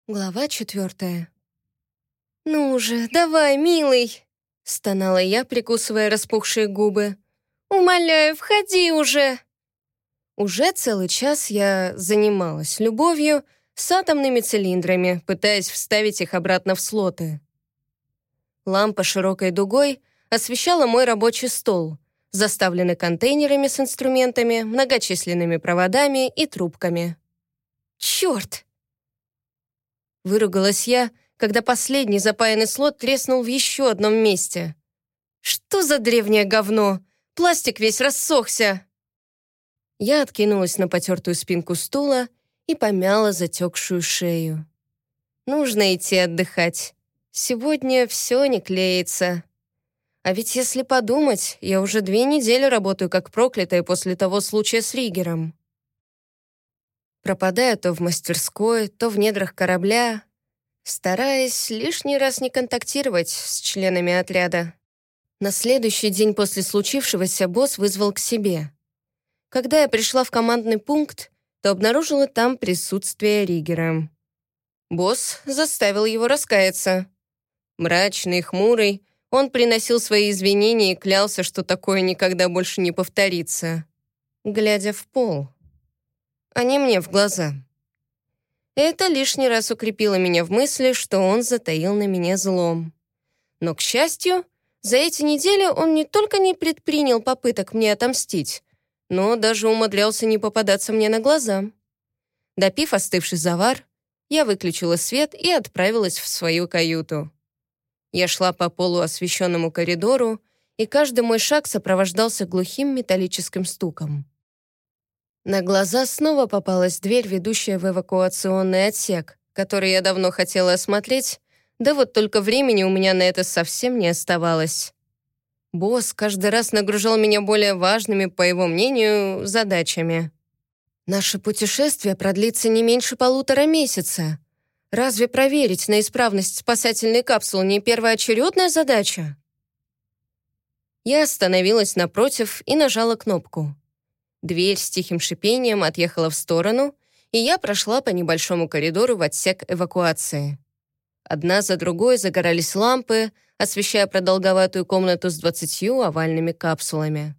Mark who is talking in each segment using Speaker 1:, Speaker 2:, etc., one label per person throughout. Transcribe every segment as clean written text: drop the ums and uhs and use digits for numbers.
Speaker 1: Глава 4. «Ну же, давай, милый!» — стонала я, прикусывая распухшие губы. «Умоляю, входи уже!» Уже целый час я занималась любовью с атомными цилиндрами, пытаясь вставить их обратно в слоты. Лампа широкой дугой освещала мой рабочий стол, заставленный контейнерами с инструментами, многочисленными проводами и трубками. «Черт!» Выругалась я, когда последний запаянный слот треснул в еще одном месте. «Что за древнее говно? Пластик весь рассохся!» Я откинулась на потертую спинку стула и помяла затекшую шею. Нужно идти отдыхать. Сегодня все не клеится. А ведь если подумать, я уже 2 недели работаю как проклятая после того случая с Ригером. Пропадая то в мастерской, то в недрах корабля, стараясь лишний раз не контактировать с членами отряда. На следующий день после случившегося босс вызвал к себе. Когда я пришла в командный пункт, то обнаружила там присутствие Ригера. Босс заставил его раскаяться. Мрачный, хмурый, он приносил свои извинения и клялся, что такое никогда больше не повторится, глядя в пол, а не мне в глаза. Это лишний раз укрепило меня в мысли, что он затаил на меня злом. Но, к счастью, за эти недели он не только не предпринял попыток мне отомстить, но даже умудрялся не попадаться мне на глаза. Допив остывший завар, я выключила свет и отправилась в свою каюту. Я шла по полуосвещенному коридору, и каждый мой шаг сопровождался глухим металлическим стуком. На глаза снова попалась дверь, ведущая в эвакуационный отсек, который я давно хотела осмотреть, да вот только времени у меня на это совсем не оставалось. Босс каждый раз нагружал меня более важными, по его мнению, задачами. Наше путешествие продлится не меньше 1,5 месяца. Разве проверить на исправность спасательной капсулы не первоочередная задача? Я остановилась напротив и нажала кнопку. Дверь с тихим шипением отъехала в сторону, и я прошла по небольшому коридору в отсек эвакуации. Одна за другой загорались лампы, освещая продолговатую комнату с 20 овальными капсулами.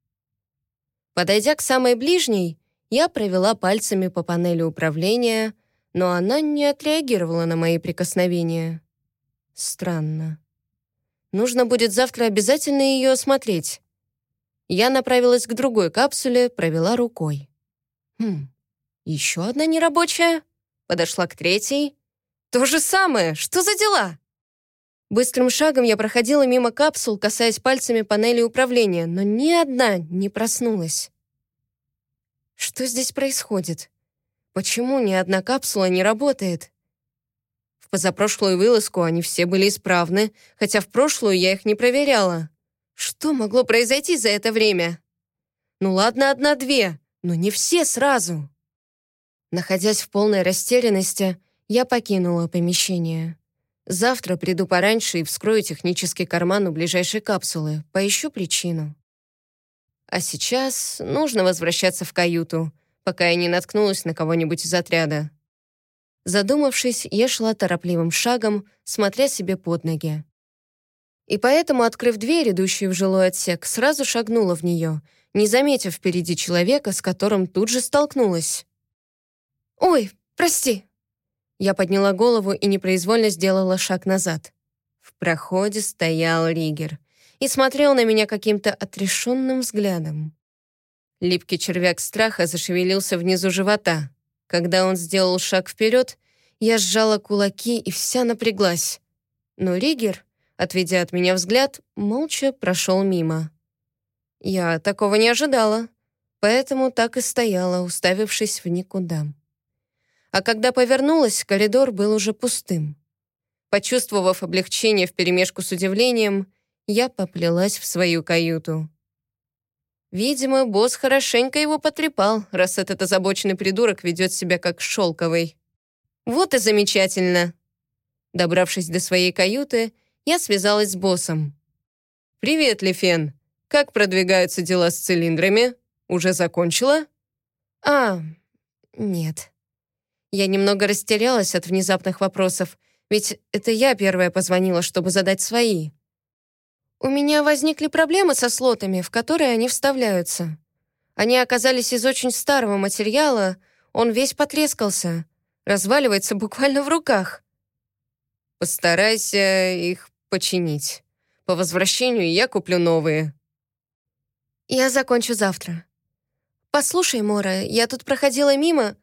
Speaker 1: Подойдя к самой ближней, я провела пальцами по панели управления, но она не отреагировала на мои прикосновения. Странно. Нужно будет завтра обязательно ее осмотреть. Я направилась к другой капсуле, провела рукой. Еще одна нерабочая. Подошла к третьей. То же самое. Что за дела? Быстрым шагом я проходила мимо капсул, касаясь пальцами панели управления, но ни одна не проснулась. Что здесь происходит? Почему ни одна капсула не работает? В позапрошлую вылазку они все были исправны, хотя в прошлую я их не проверяла. Что могло произойти за это время? Ну ладно, 1-2, но не все сразу. Находясь в полной растерянности, я покинула помещение. Завтра приду пораньше и вскрою технический карман у ближайшей капсулы, поищу причину. А сейчас нужно возвращаться в каюту, пока я не наткнулась на кого-нибудь из отряда. Задумавшись, я шла торопливым шагом, смотря себе под ноги. И поэтому, открыв дверь, идущую в жилой отсек, сразу шагнула в нее, не заметив впереди человека, с которым тут же столкнулась. «Ой, прости!» Я подняла голову и непроизвольно сделала шаг назад. В проходе стоял Ригер и смотрел на меня каким-то отрешенным взглядом. Липкий червяк страха зашевелился внизу живота. Когда он сделал шаг вперед, я сжала кулаки и вся напряглась. Но Ригер, отведя от меня взгляд, молча прошел мимо. Я такого не ожидала, поэтому так и стояла, уставившись в никуда. А когда повернулась, коридор был уже пустым. Почувствовав облегчение вперемешку с удивлением, я поплелась в свою каюту. Видимо, босс хорошенько его потрепал, раз этот озабоченный придурок ведет себя как шелковый. Вот и замечательно. Добравшись до своей каюты, я связалась с боссом. «Привет, Лифен. Как продвигаются дела с цилиндрами? Уже закончила?» «Нет». Я немного растерялась от внезапных вопросов, ведь это я первая позвонила, чтобы задать свои. У меня возникли проблемы со слотами, в которые они вставляются. Они оказались из очень старого материала, он весь потрескался, разваливается буквально в руках. Постарайся их починить. По возвращению я куплю новые. Я закончу завтра. Послушай, Мора, я тут проходила мимо.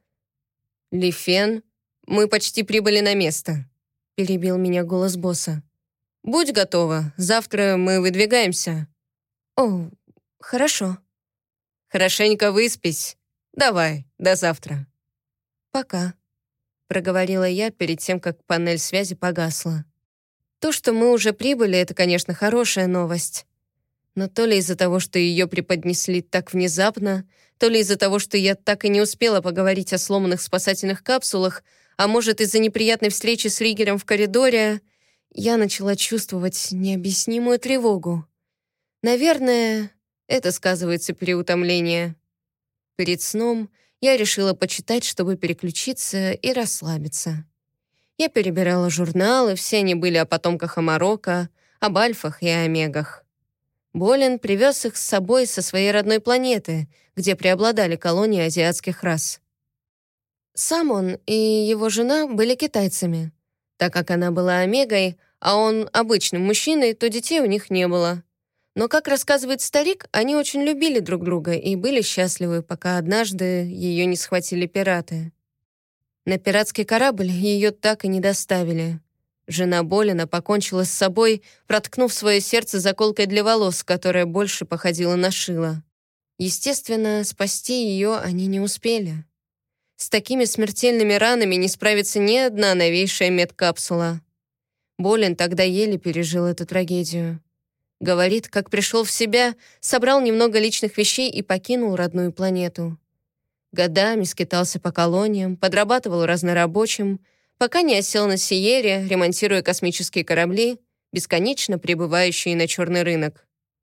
Speaker 1: Лифен, мы почти прибыли на место, перебил меня голос босса. Будь готова, завтра мы выдвигаемся. О, хорошо. Хорошенько выспись. Давай, до завтра. Пока, проговорила я перед тем, как панель связи погасла. То, что мы уже прибыли, это, конечно, хорошая новость. Но то ли из-за того, что ее преподнесли так внезапно, то ли из-за того, что я так и не успела поговорить о сломанных спасательных капсулах, а может, из-за неприятной встречи с Ригером в коридоре, я начала чувствовать необъяснимую тревогу. Наверное, это сказывается переутомление. Перед сном я решила почитать, чтобы переключиться и расслабиться. Я перебирала журналы, все они были о потомках Амарока, об альфах и омегах. Болен привез их с собой со своей родной планеты, где преобладали колонии азиатских рас. Сам он и его жена были китайцами. Так как она была омегой, а он обычным мужчиной, то детей у них не было. Но, как рассказывает старик, они очень любили друг друга и были счастливы, пока однажды ее не схватили пираты. На пиратский корабль ее так и не доставили. Жена Болена покончила с собой, проткнув свое сердце заколкой для волос, которая больше походила на шило. Естественно, спасти ее они не успели. С такими смертельными ранами не справится ни одна новейшая медкапсула. Болен тогда еле пережил эту трагедию. Говорит, как пришел в себя, собрал немного личных вещей и покинул родную планету. Годами скитался по колониям, подрабатывал разнорабочим, пока не осел на Сиере, ремонтируя космические корабли, бесконечно прибывающие на черный рынок.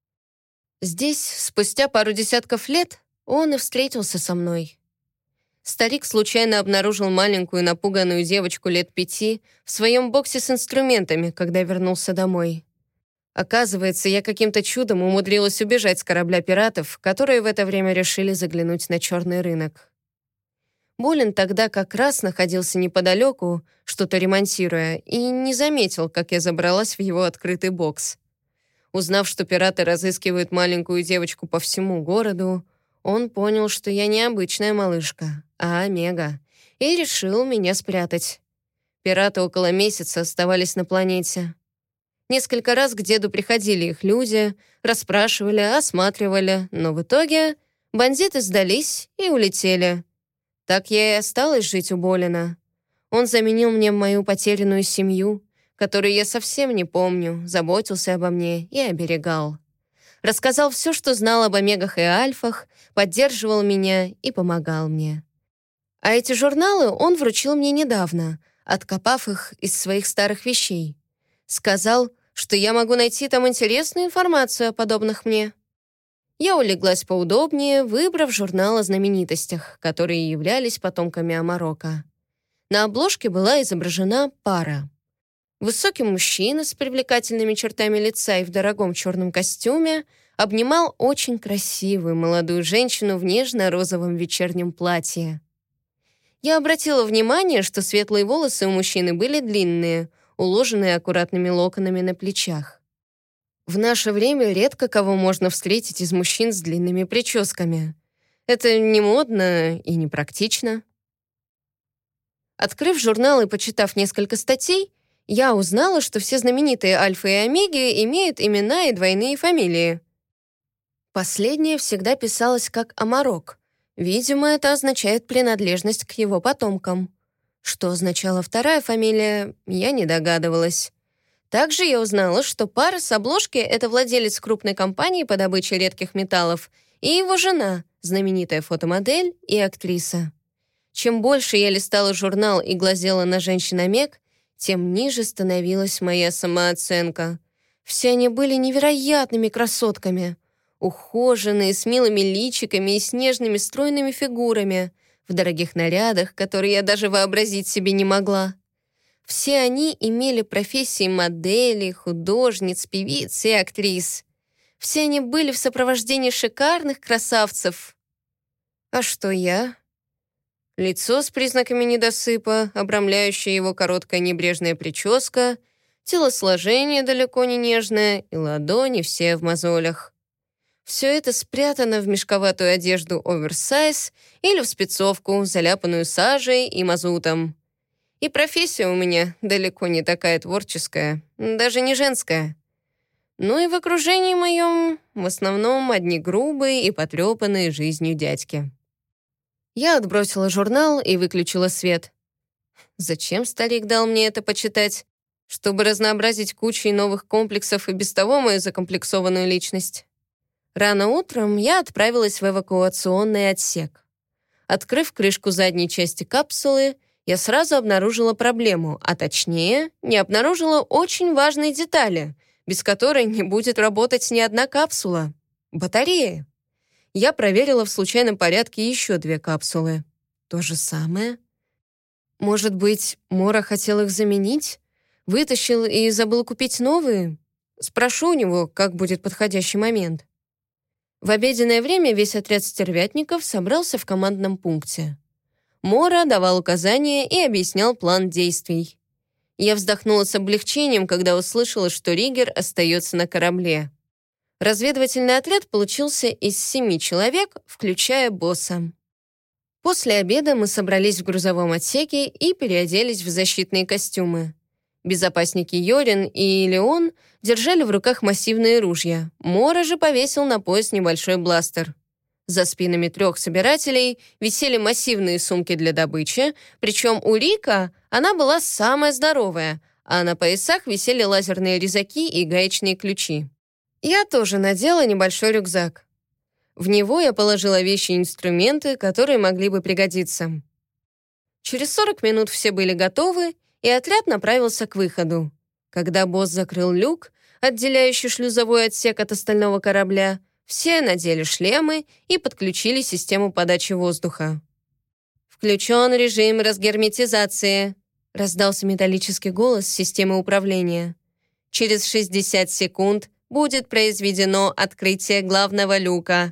Speaker 1: Здесь, спустя пару десятков лет, он и встретился со мной. Старик случайно обнаружил маленькую напуганную девочку лет 5 в своем боксе с инструментами, когда вернулся домой. Оказывается, я каким-то чудом умудрилась убежать с корабля пиратов, которые в это время решили заглянуть на черный рынок. Болен тогда как раз находился неподалеку, что-то ремонтируя, и не заметил, как я забралась в его открытый бокс. Узнав, что пираты разыскивают маленькую девочку по всему городу, он понял, что я не обычная малышка, а омега, и решил меня спрятать. Пираты около месяца оставались на планете. Несколько раз к деду приходили их люди, расспрашивали, осматривали, но в итоге бандиты сдались и улетели. Так я и осталась жить у Болена. Он заменил мне мою потерянную семью, которую я совсем не помню, заботился обо мне и оберегал. Рассказал все, что знал об омегах и альфах, поддерживал меня и помогал мне. А эти журналы он вручил мне недавно, откопав их из своих старых вещей. Сказал, что я могу найти там интересную информацию о подобных мне. Я улеглась поудобнее, выбрав журнал о знаменитостях, которые являлись потомками Амарока. На обложке была изображена пара. Высокий мужчина с привлекательными чертами лица и в дорогом черном костюме обнимал очень красивую молодую женщину в нежно-розовом вечернем платье. Я обратила внимание, что светлые волосы у мужчины были длинные, уложенные аккуратными локонами на плечах. В наше время редко кого можно встретить из мужчин с длинными прическами. Это не модно и не практично. Открыв журнал и почитав несколько статей, я узнала, что все знаменитые альфы и омеги имеют имена и двойные фамилии. Последнее всегда писалось как Амарок. Видимо, это означает принадлежность к его потомкам. Что означала вторая фамилия, я не догадывалась. Также я узнала, что пара с обложки — это владелец крупной компании по добыче редких металлов и его жена, знаменитая фотомодель и актриса. Чем больше я листала журнал и глазела на женщин-омег, тем ниже становилась моя самооценка. Все они были невероятными красотками. Ухоженные, с милыми личиками и с нежными стройными фигурами, в дорогих нарядах, которые я даже вообразить себе не могла. Все они имели профессии моделей, художниц, певиц и актрис. Все они были в сопровождении шикарных красавцев. А что я? Лицо с признаками недосыпа, обрамляющая его короткая небрежная прическа, телосложение далеко не нежное и ладони все в мозолях. Все это спрятано в мешковатую одежду оверсайз или в спецовку, заляпанную сажей и мазутом. И профессия у меня далеко не такая творческая, даже не женская. Ну и в окружении моем в основном одни грубые и потрепанные жизнью дядьки. Я отбросила журнал и выключила свет. Зачем старик дал мне это почитать? Чтобы разнообразить кучей новых комплексов и без того мою закомплексованную личность. Рано утром я отправилась в эвакуационный отсек. Открыв крышку задней части капсулы, я сразу обнаружила проблему, а точнее, не обнаружила очень важные детали, без которой не будет работать ни одна капсула — батарея. Я проверила в случайном порядке еще 2 капсулы. То же самое. Может быть, Мора хотел их заменить? Вытащил и забыл купить новые? Спрошу у него, как будет подходящий момент. В обеденное время весь отряд стервятников собрался в командном пункте. Мора давал указания и объяснял план действий. Я вздохнула с облегчением, когда услышала, что Ригер остается на корабле. Разведывательный отряд получился из 7 человек, включая босса. После обеда мы собрались в грузовом отсеке и переоделись в защитные костюмы. Безопасники Йорин и Леон держали в руках массивные ружья. Мора же повесил на пояс небольшой бластер. За спинами 3 собирателей висели массивные сумки для добычи, причем у Рика она была самая здоровая, а на поясах висели лазерные резаки и гаечные ключи. Я тоже надела небольшой рюкзак. В него я положила вещи и инструменты, которые могли бы пригодиться. Через 40 минут все были готовы, и отряд направился к выходу. Когда босс закрыл люк, отделяющий шлюзовой отсек от остального корабля, все надели шлемы и подключили систему подачи воздуха. «Включен режим разгерметизации», — раздался металлический голос системы управления. «Через 60 секунд будет произведено открытие главного люка».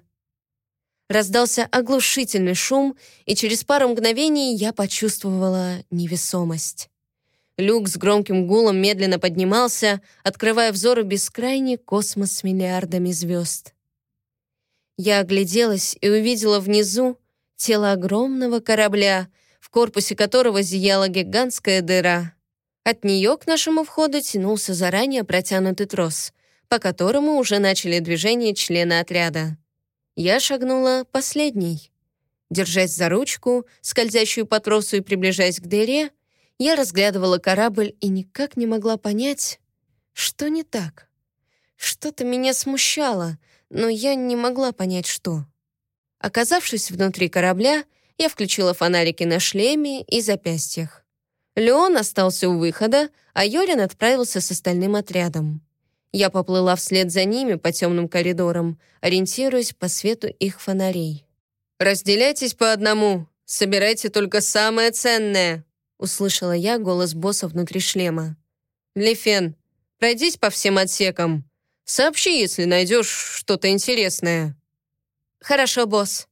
Speaker 1: Раздался оглушительный шум, и через пару мгновений я почувствовала невесомость. Люк с громким гулом медленно поднимался, открывая взору бескрайний космос с миллиардами звезд. Я огляделась и увидела внизу тело огромного корабля, в корпусе которого зияла гигантская дыра. От нее к нашему входу тянулся заранее протянутый трос, по которому уже начали движение члены отряда. Я шагнула последней. Держась за ручку, скользящую по тросу и приближаясь к дыре, я разглядывала корабль и никак не могла понять, что не так. Что-то меня смущало, но я не могла понять, что. Оказавшись внутри корабля, я включила фонарики на шлеме и запястьях. Леон остался у выхода, а Йорин отправился с остальным отрядом. Я поплыла вслед за ними по темным коридорам, ориентируясь по свету их фонарей. «Разделяйтесь по одному, собирайте только самое ценное», услышала я голос босса внутри шлема. «Лефен, пройдись по всем отсекам. Сообщи, если найдешь что-то интересное». «Хорошо, босс».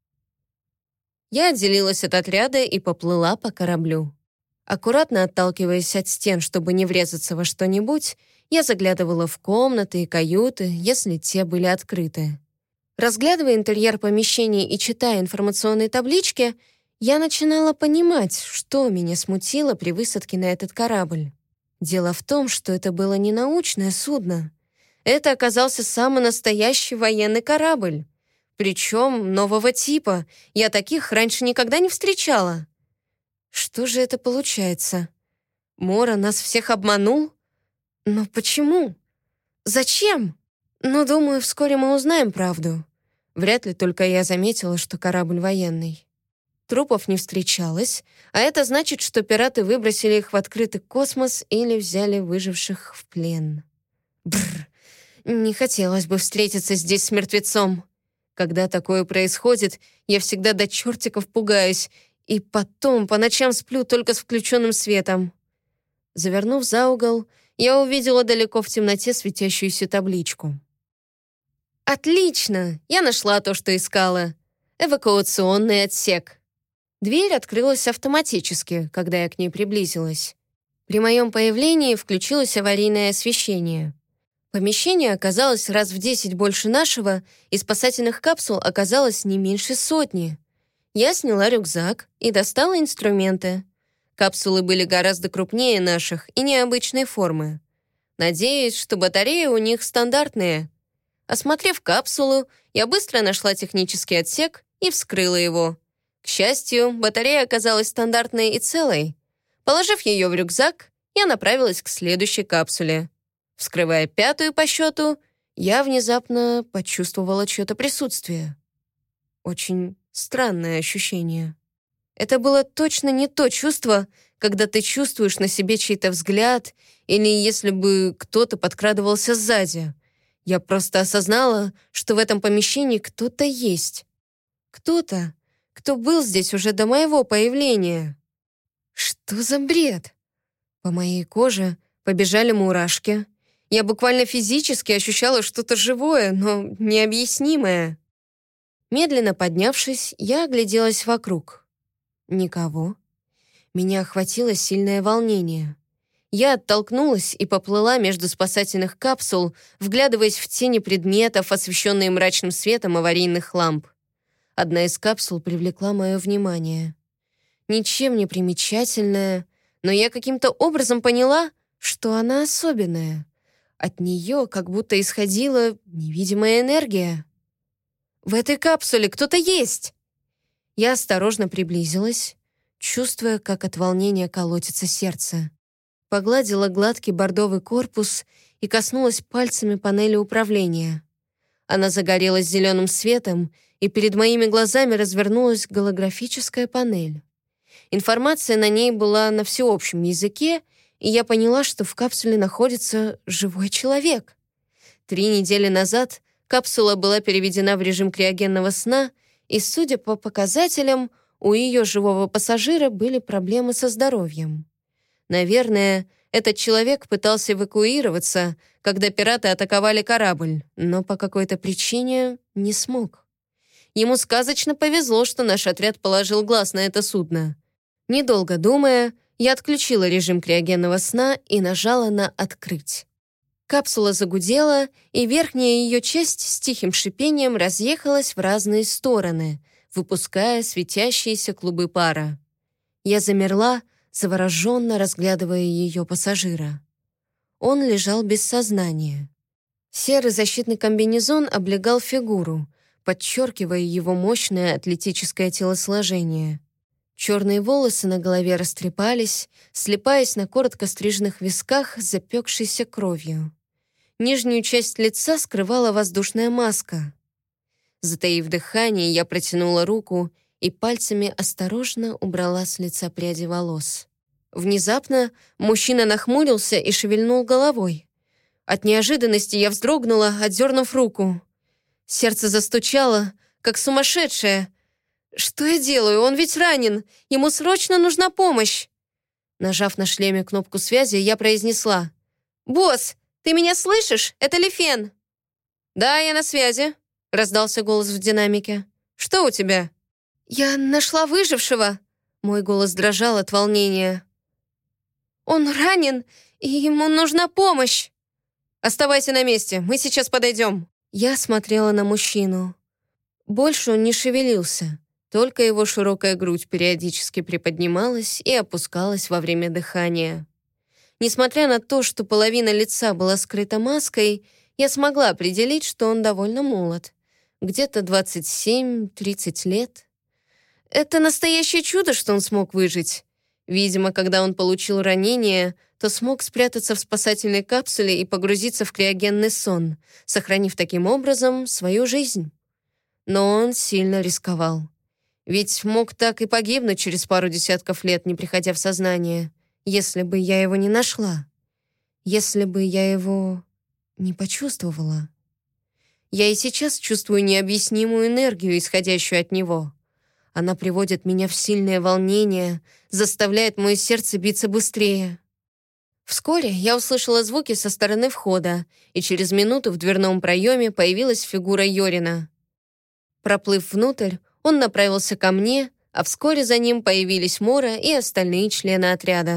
Speaker 1: Я отделилась от отряда и поплыла по кораблю. Аккуратно отталкиваясь от стен, чтобы не врезаться во что-нибудь, я заглядывала в комнаты и каюты, если те были открыты. Разглядывая интерьер помещений и читая информационные таблички, я начинала понимать, что меня смутило при высадке на этот корабль. Дело в том, что это было не научное судно. Это оказался самый настоящий военный корабль. Причем нового типа. Я таких раньше никогда не встречала. Что же это получается? Мора нас всех обманул? Но почему? Зачем? Но, думаю, вскоре мы узнаем правду. Вряд ли только я заметила, что корабль военный. Трупов не встречалось, а это значит, что пираты выбросили их в открытый космос или взяли выживших в плен. Бррр, не хотелось бы встретиться здесь с мертвецом. Когда такое происходит, я всегда до чертиков пугаюсь, и потом по ночам сплю только с включенным светом. Завернув за угол, я увидела далеко в темноте светящуюся табличку. «Отлично! Я нашла то, что искала. Эвакуационный отсек». Дверь открылась автоматически, когда я к ней приблизилась. При моем появлении включилось аварийное освещение. Помещение оказалось раз в 10 больше нашего, и спасательных капсул оказалось не меньше 100. Я сняла рюкзак и достала инструменты. Капсулы были гораздо крупнее наших и необычной формы. Надеюсь, что батареи у них стандартные. Осмотрев капсулу, я быстро нашла технический отсек и вскрыла его. К счастью, батарея оказалась стандартной и целой. Положив ее в рюкзак, я направилась к следующей капсуле. Вскрывая 5-ю по счету, я внезапно почувствовала чье-то присутствие. Очень странное ощущение. Это было точно не то чувство, когда ты чувствуешь на себе чей-то взгляд или если бы кто-то подкрадывался сзади. Я просто осознала, что в этом помещении кто-то есть. Кто-то, кто был здесь уже до моего появления. Что за бред? По моей коже побежали мурашки. Я буквально физически ощущала что-то живое, но необъяснимое. Медленно поднявшись, я огляделась вокруг. Никого. Меня охватило сильное волнение. Я оттолкнулась и поплыла между спасательных капсул, вглядываясь в тени предметов, освещенные мрачным светом аварийных ламп. Одна из капсул привлекла мое внимание. Ничем не примечательная, но я каким-то образом поняла, что она особенная. От нее как будто исходила невидимая энергия. «В этой капсуле кто-то есть!» Я осторожно приблизилась, чувствуя, как от волнения колотится сердце. Погладила гладкий бордовый корпус и коснулась пальцами панели управления. Она загорелась зеленым светом, и перед моими глазами развернулась голографическая панель. Информация на ней была на всеобщем языке, и я поняла, что в капсуле находится живой человек. 3 недели назад капсула была переведена в режим криогенного сна, и, судя по показателям, у ее живого пассажира были проблемы со здоровьем. Наверное, этот человек пытался эвакуироваться, когда пираты атаковали корабль, но по какой-то причине не смог. Ему сказочно повезло, что наш отряд положил глаз на это судно. Недолго думая, я отключила режим криогенного сна и нажала на «Открыть». Капсула загудела, и верхняя ее часть с тихим шипением разъехалась в разные стороны, выпуская светящиеся клубы пара. Я замерла, завороженно разглядывая ее пассажира. Он лежал без сознания. Серый защитный комбинезон облегал фигуру, подчеркивая его мощное атлетическое телосложение. Черные волосы на голове растрепались, слипаясь на коротко стриженных висках с запекшейся кровью. Нижнюю часть лица скрывала воздушная маска. Затаив дыхание, я протянула руку и пальцами осторожно убрала с лица пряди волос. Внезапно мужчина нахмурился и шевельнул головой. От неожиданности я вздрогнула, отдернув руку. Сердце застучало, как сумасшедшее. «Что я делаю? Он ведь ранен! Ему срочно нужна помощь!» Нажав на шлеме кнопку связи, я произнесла: «Босс, ты меня слышишь? Это Лифен!» «Да, я на связи», — раздался голос в динамике. «Что у тебя?» «Я нашла выжившего!» Мой голос дрожал от волнения. «Он ранен, и ему нужна помощь!» «Оставайся на месте, мы сейчас подойдем!» Я смотрела на мужчину. Больше он не шевелился. Только его широкая грудь периодически приподнималась и опускалась во время дыхания. Несмотря на то, что половина лица была скрыта маской, я смогла определить, что он довольно молод. Где-то 27-30 лет. Это настоящее чудо, что он смог выжить. Видимо, когда он получил ранение, то смог спрятаться в спасательной капсуле и погрузиться в криогенный сон, сохранив таким образом свою жизнь. Но он сильно рисковал. Ведь мог так и погибнуть через пару десятков лет, не приходя в сознание, если бы я его не нашла, если бы я его не почувствовала. Я и сейчас чувствую необъяснимую энергию, исходящую от него. Она приводит меня в сильное волнение, заставляет мое сердце биться быстрее. Вскоре я услышала звуки со стороны входа, и через минуту в дверном проеме появилась фигура Йорина. Проплыв внутрь, он направился ко мне, а вскоре за ним появились Мора и остальные члены отряда.